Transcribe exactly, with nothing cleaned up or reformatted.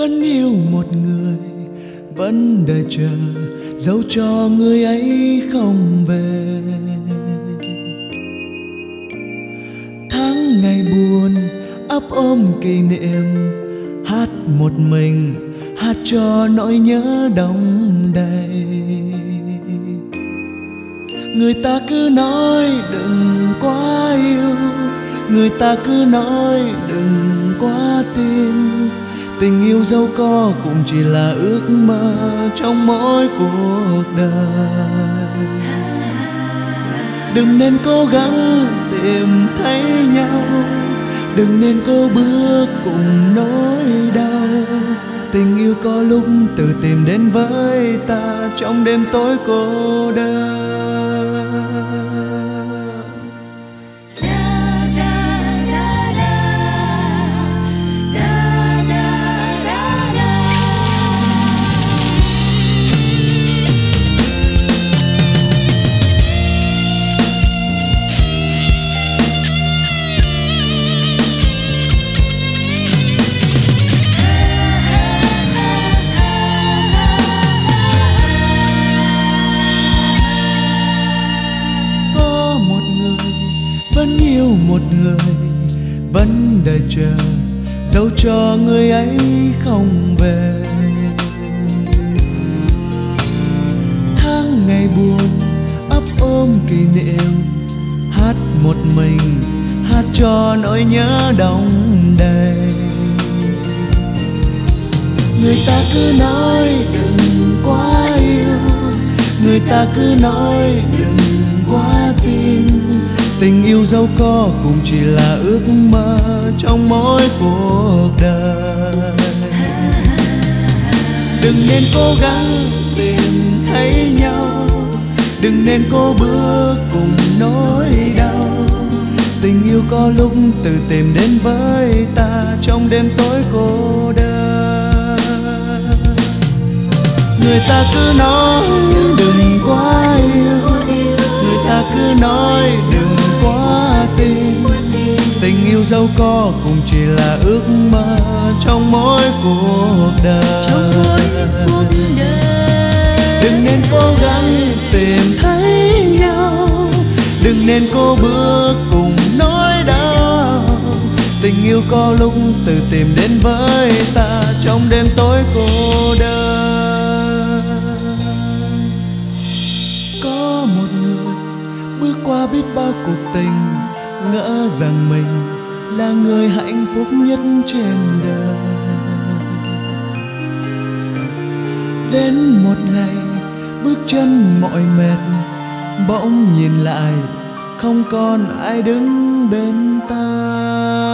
vẫn yêu một người, vẫn đợi chờ dẫu cho người ấy không về. Tháng ngày buồn ấp ôm kỷ niệm, hát một mình, hát cho nỗi nhớ đong đầy. Người ta cứ nói đừng quá yêu, người ta cứ nói đừng quá tin. Tình yêu dẫu có cũng chỉ là ước mơ trong mỗi cuộc đời. Đừng nên cố gắng tìm thấy nhau, đừng nên cố bước cùng nỗi đau. Tình yêu có lúc tự tìm đến với ta trong đêm tối cô đơn. Vẫn yêu một người, vẫn đợi chờ dẫu cho người ấy không về. Tháng ngày buồn ấp ôm kỷ niệm, hát một mình, hát cho nỗi nhớ đong đầy. Người ta cứ nói đừng quá yêu, người ta cứ nói đừng quá tin. Tình yêu dẫu có cũng chỉ là ước mơ trong mỗi cuộc đời. Đừng nên cố gắng tìm thấy nhau, đừng nên cố bước cùng nỗi đau. Tình yêu có lúc tự tìm đến với ta trong đêm tối cô đơn. Người ta cứ nói đừng quá yêu, người ta cứ nói đừng quá tin. Tình yêu dẫu có cũng chỉ là ước mơ trong mỗi cuộc đời. Đừng nên cố gắng tìm thấy nhau, đừng nên cố bước cùng nỗi đau. Tình yêu có lúc tự tìm đến với ta trong đêm tối cô đơn. Có một người bước qua biết bao cuộc tình, ngỡ rằng mình là người hạnh phúc nhất trên đời. Đến một ngày bước chân mỏi mệt, bỗng nhìn lại không còn ai đứng bên ta.